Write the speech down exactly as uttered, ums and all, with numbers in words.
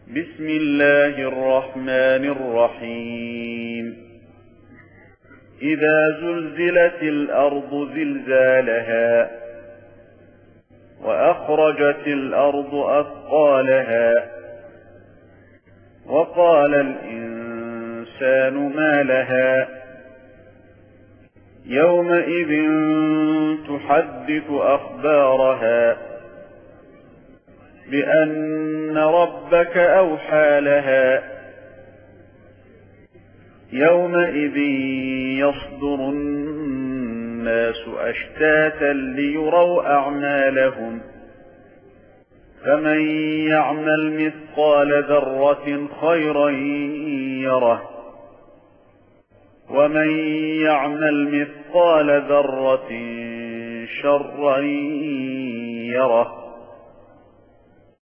بسم الله الرحمن الرحيم إذا زلزلت الأرض زلزالها وأخرجت الأرض أثقالها وقال الإنسان ما لها يومئذ تحدث أخبارها بأن ربك أوحى لها يومئذ يصدر الناس أشتاتا ليروا أعمالهم فمن يعمل مثقال ذرة خيرا يره ومن يعمل مثقال ذرة شرا يره